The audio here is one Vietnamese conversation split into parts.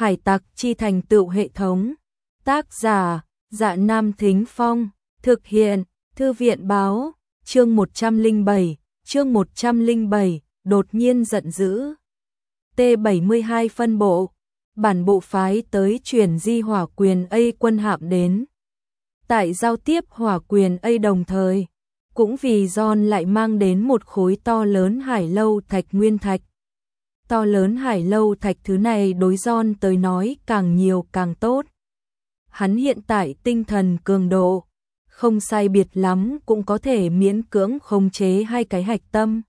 Hải tặc chi thành tựu hệ thống. Tác giả, Dạ Nam Thính Phong. Thực hiện, Thư viện báo. Chương 107, đột nhiên giận dữ. T72 phân bộ. Bản bộ phái tới truyền di hỏa quyền A quân hạm đến. Tại giao tiếp hỏa quyền A đồng thời, cũng vì John lại mang đến một khối to lớn hải lâu thạch nguyên thạch. To lớn hải lâu thạch thứ này đối John tới nói càng nhiều càng tốt. Hắn hiện tại tinh thần cường độ, không sai biệt lắm cũng có thể miễn cưỡng khống chế hai cái hạch tâm.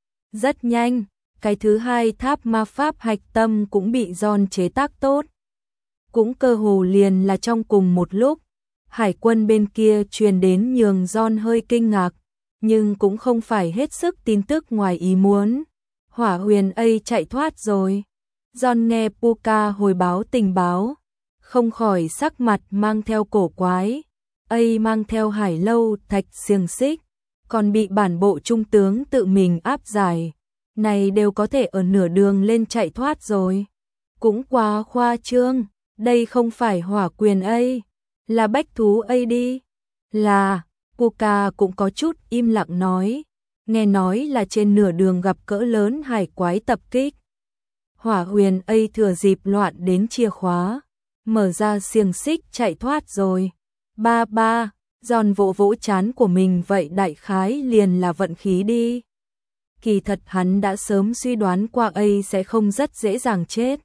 Rất nhanh, cái thứ hai tháp ma pháp hạch tâm cũng bị John chế tác tốt. Cũng cơ hồ liền là trong cùng một lúc, hải quân bên kia truyền đến nhường John hơi kinh ngạc, nhưng cũng không phải hết sức tin tức ngoài ý muốn. Hỏa huyền A chạy thoát rồi. John nghe Puka hồi báo tình báo, không khỏi sắc mặt mang theo cổ quái. A mang theo hải lâu thạch xiềng xích, còn bị bản bộ trung tướng tự mình áp giải. Này đều có thể ở nửa đường lên chạy thoát rồi. Cũng quá khoa trương, đây không phải hỏa quyền A, là bách thú A đi. Là, Puka cũng có chút im lặng nói. Nghe nói là trên nửa đường gặp cỡ lớn hải quái tập kích. Hỏa huyền A thừa dịp loạn đến chìa khóa, mở ra xiềng xích chạy thoát rồi. Ba, John vỗ vỗ trán của mình, vậy đại khái liền là vận khí đi. Kỳ thật hắn đã sớm suy đoán qua A sẽ không rất dễ dàng chết.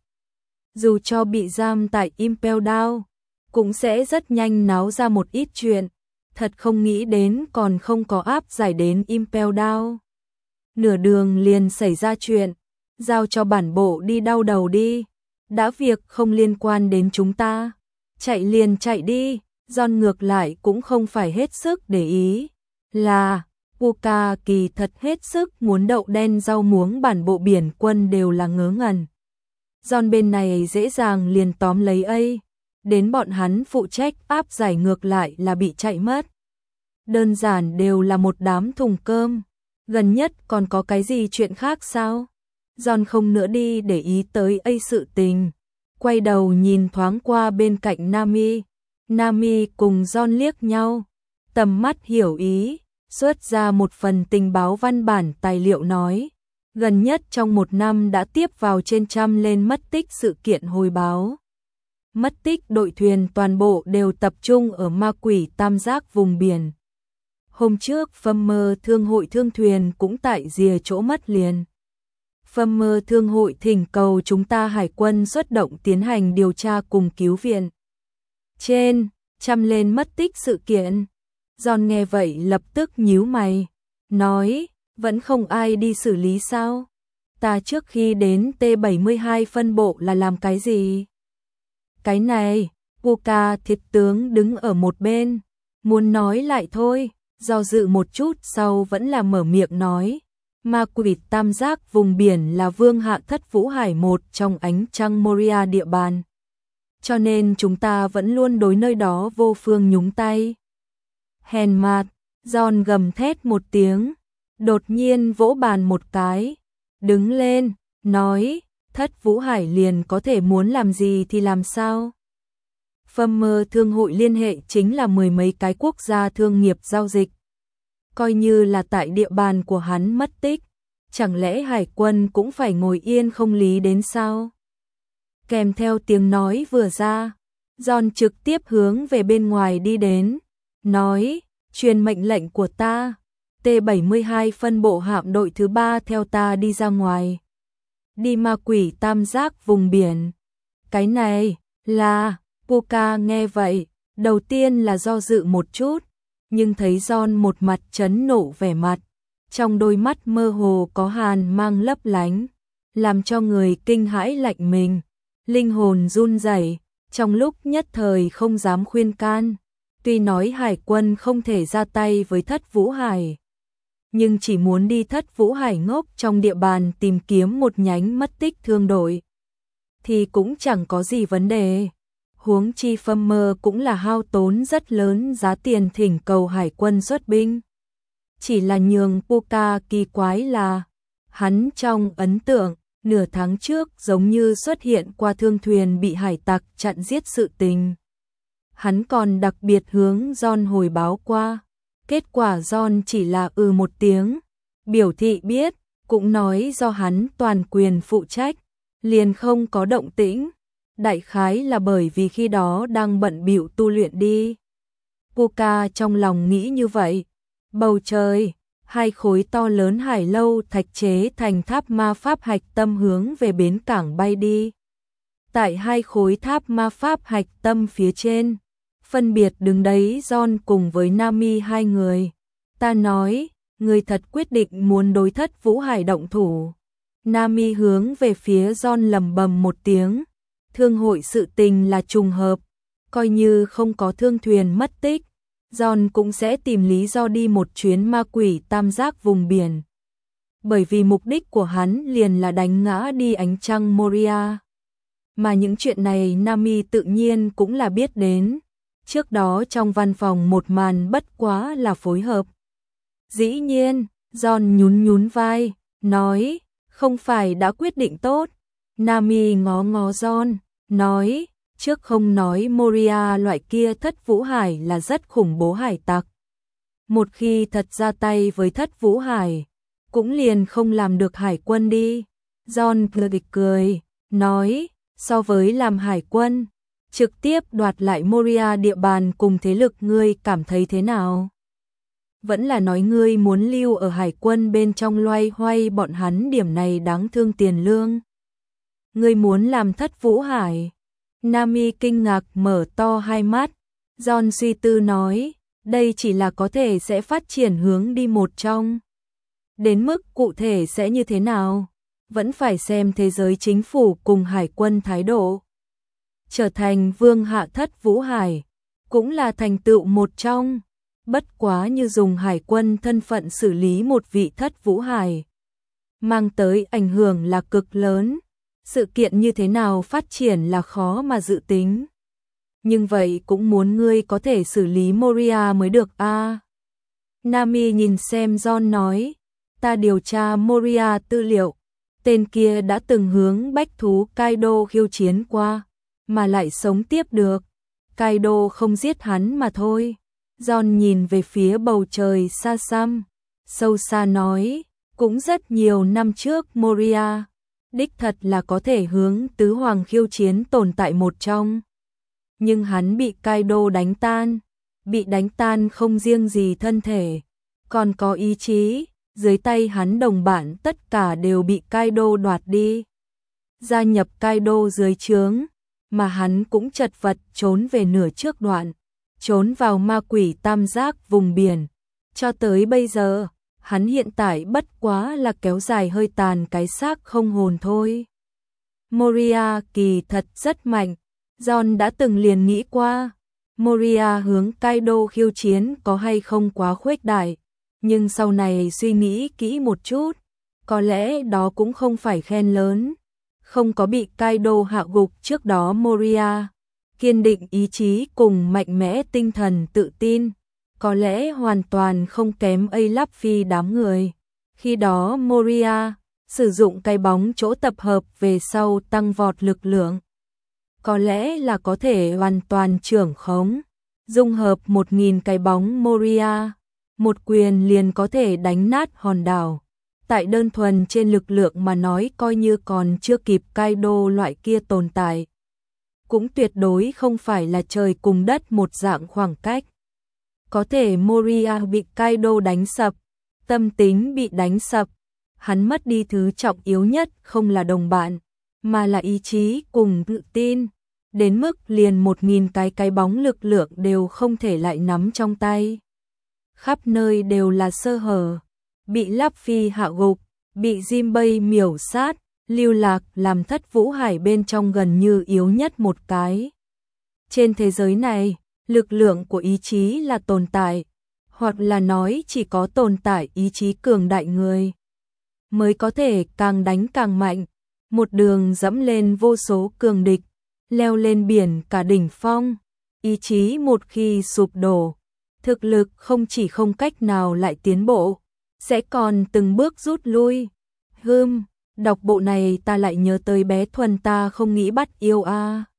Dù cho bị giam tại Impel Down, cũng sẽ rất nhanh náo ra một ít chuyện. Thật không nghĩ đến còn không có áp giải đến Impel Down. Nửa đường liền xảy ra chuyện, giao cho bản bộ đi đau đầu đi. Đã việc không liên quan đến chúng ta, chạy liền chạy đi. John ngược lại cũng không phải hết sức để ý. Là, Puka kỳ thật hết sức muốn đậu đen rau muống bản bộ biển quân đều là ngớ ngẩn. John bên này dễ dàng liền tóm lấy A, đến bọn hắn phụ trách áp giải ngược lại là bị chạy mất. Đơn giản đều là một đám thùng cơm. Gần nhất còn có cái gì chuyện khác sao? John không nữa đi để ý tới A sự tình. Quay đầu nhìn thoáng qua bên cạnh Nami. Nami cùng John liếc nhau, tầm mắt hiểu ý, xuất ra một phần tình báo văn bản tài liệu nói. Gần nhất trong một năm đã tiếp vào trên 100 lên mất tích sự kiện hồi báo. Mất tích đội thuyền toàn bộ đều tập trung ở ma quỷ tam giác vùng biển. Hôm trước Fummer thương hội thương thuyền cũng tại rìa chỗ mất liền. Fummer thương hội thỉnh cầu chúng ta hải quân xuất động tiến hành điều tra cùng cứu viện. Trên 100 lên mất tích sự kiện. John nghe vậy lập tức nhíu mày, nói, vẫn không ai đi xử lý sao? Ta trước khi đến T72 phân bộ là làm cái gì? Cái này, Puka thiệt tướng đứng ở một bên, muốn nói lại thôi, do dự một chút sau vẫn là mở miệng nói. Ma quỷ tam giác vùng biển là vương hạ thất vũ hải một trong ánh trăng Moria địa bàn. Cho nên chúng ta vẫn luôn đối nơi đó vô phương nhúng tay. Hèn mạt, John gầm thét một tiếng, đột nhiên vỗ bàn một cái, đứng lên, nói, thất vũ hải liền có thể muốn làm gì thì làm sao. Fummer thương hội liên hệ chính là 10 mấy cái quốc gia thương nghiệp giao dịch. Coi như là tại địa bàn của hắn mất tích, chẳng lẽ hải quân cũng phải ngồi yên không lý đến sao? Kèm theo tiếng nói vừa ra, John trực tiếp hướng về bên ngoài đi đến, nói, truyền mệnh lệnh của ta, T72 phân bộ hạm đội thứ 3 theo ta đi ra ngoài. Đi ma quỷ tam giác vùng biển. Cái này, là, Puka nghe vậy, đầu tiên là do dự một chút, nhưng thấy John một mặt chấn nộ vẻ mặt, trong đôi mắt mơ hồ có hàn mang lấp lánh, làm cho người kinh hãi lạnh mình. Linh hồn run rẩy, trong lúc nhất thời không dám khuyên can. Tuy nói hải quân không thể ra tay với thất vũ hải, nhưng chỉ muốn đi thất vũ hải ngốc trong địa bàn tìm kiếm một nhánh mất tích thương đội, thì cũng chẳng có gì vấn đề. Huống chi Fummer cũng là hao tốn rất lớn giá tiền thỉnh cầu hải quân xuất binh. Chỉ là nhường Puka kỳ quái là, hắn trong ấn tượng, nửa tháng trước giống như xuất hiện qua thương thuyền bị hải tặc chặn giết sự tình. Hắn còn đặc biệt hướng John hồi báo qua, kết quả John chỉ là một tiếng, biểu thị biết, cũng nói do hắn toàn quyền phụ trách, liền không có động tĩnh, đại khái là bởi vì khi đó đang bận bịu tu luyện đi. Puka trong lòng nghĩ như vậy. Bầu trời, hai khối to lớn hải lâu thạch chế thành tháp ma pháp hạch tâm hướng về bến cảng bay đi. Tại hai khối tháp ma pháp hạch tâm phía trên, phân biệt đứng đấy John cùng với Nami hai người. Ta nói, người thật quyết định muốn đối Thất Vũ Hải động thủ. Nami hướng về phía John lầm bầm một tiếng. Thương hội sự tình là trùng hợp, coi như không có thương thuyền mất tích, John cũng sẽ tìm lý do đi một chuyến ma quỷ tam giác vùng biển. Bởi vì mục đích của hắn liền là đánh ngã đi ánh trăng Moria. Mà những chuyện này Nami tự nhiên cũng là biết đến. Trước đó trong văn phòng một màn bất quá là phối hợp. Dĩ nhiên, John nhún vai, nói, không phải đã quyết định tốt. Nami ngó John, nói, trước không nói Moria loại kia Thất Vũ Hải là rất khủng bố hải tặc. Một khi thật ra tay với Thất Vũ Hải, cũng liền không làm được hải quân đi. John cười, nói, so với làm hải quân, trực tiếp đoạt lại Moria địa bàn cùng thế lực ngươi cảm thấy thế nào? Vẫn là nói ngươi muốn lưu ở hải quân bên trong loay hoay bọn hắn điểm này đáng thương tiền lương. Ngươi muốn làm Thất Vũ Hải. Nami kinh ngạc mở to hai mắt. John suy tư nói, đây chỉ là có thể sẽ phát triển hướng đi một trong. Đến mức cụ thể sẽ như thế nào, vẫn phải xem thế giới chính phủ cùng hải quân thái độ. Trở thành vương hạ Thất Vũ Hải, cũng là thành tựu một trong. Bất quá như dùng hải quân thân phận xử lý một vị Thất Vũ Hải, mang tới ảnh hưởng là cực lớn. Sự kiện như thế nào phát triển là khó mà dự tính. Nhưng vậy cũng muốn ngươi có thể xử lý Moria mới được a. Nami nhìn xem John nói, ta điều tra Moria tư liệu, tên kia đã từng hướng bách thú Kaido khiêu chiến qua, mà lại sống tiếp được. Kaido không giết hắn mà thôi. John nhìn về phía bầu trời xa xăm, sâu xa nói, cũng rất nhiều năm trước Moria đích thật là có thể hướng tứ hoàng khiêu chiến tồn tại một trong. Nhưng hắn bị Kaido đánh tan, bị đánh tan không riêng gì thân thể, còn có ý chí, dưới tay hắn đồng bạn tất cả đều bị Kaido đoạt đi. Gia nhập Kaido dưới trướng, mà hắn cũng chật vật trốn về nửa trước đoạn, trốn vào ma quỷ tam giác vùng biển. Cho tới bây giờ, hắn hiện tại bất quá là kéo dài hơi tàn cái xác không hồn thôi. Moria kỳ thật rất mạnh. John đã từng liền nghĩ qua, Moria hướng Kaido khiêu chiến có hay không quá khuếch đại. Nhưng sau này suy nghĩ kỹ một chút, có lẽ đó cũng không phải khen lớn. Không có bị Kaido hạ gục trước đó Moria, kiên định ý chí cùng mạnh mẽ tinh thần tự tin, có lẽ hoàn toàn không kém Luffy đám người. Khi đó Moria sử dụng cái bóng chỗ tập hợp về sau tăng vọt lực lượng, có lẽ là có thể hoàn toàn trưởng khống, dung hợp 1000 cái bóng Moria, một quyền liền có thể đánh nát hòn đảo. Tại đơn thuần trên lực lượng mà nói coi như còn chưa kịp Kaido loại kia tồn tại, cũng tuyệt đối không phải là trời cùng đất một dạng khoảng cách. Có thể Moria bị Kaido đánh sập, tâm tính bị đánh sập, hắn mất đi thứ trọng yếu nhất không là đồng bạn, mà là ý chí cùng tự tin, đến mức liền 1000 cái bóng lực lượng đều không thể lại nắm trong tay. Khắp nơi đều là sơ hở, bị Luffy hạ gục, bị Jinbei miểu sát, lưu lạc làm Thất Vũ Hải bên trong gần như yếu nhất một cái. Trên thế giới này, lực lượng của ý chí là tồn tại, hoặc là nói chỉ có tồn tại ý chí cường đại người mới có thể càng đánh càng mạnh, một đường dẫm lên vô số cường địch, leo lên biển cả đỉnh phong. Ý chí một khi sụp đổ, thực lực không chỉ không cách nào lại tiến bộ, sẽ còn từng bước rút lui. Đọc bộ này ta lại nhớ tới bé Thuần, ta không nghĩ bắt yêu a.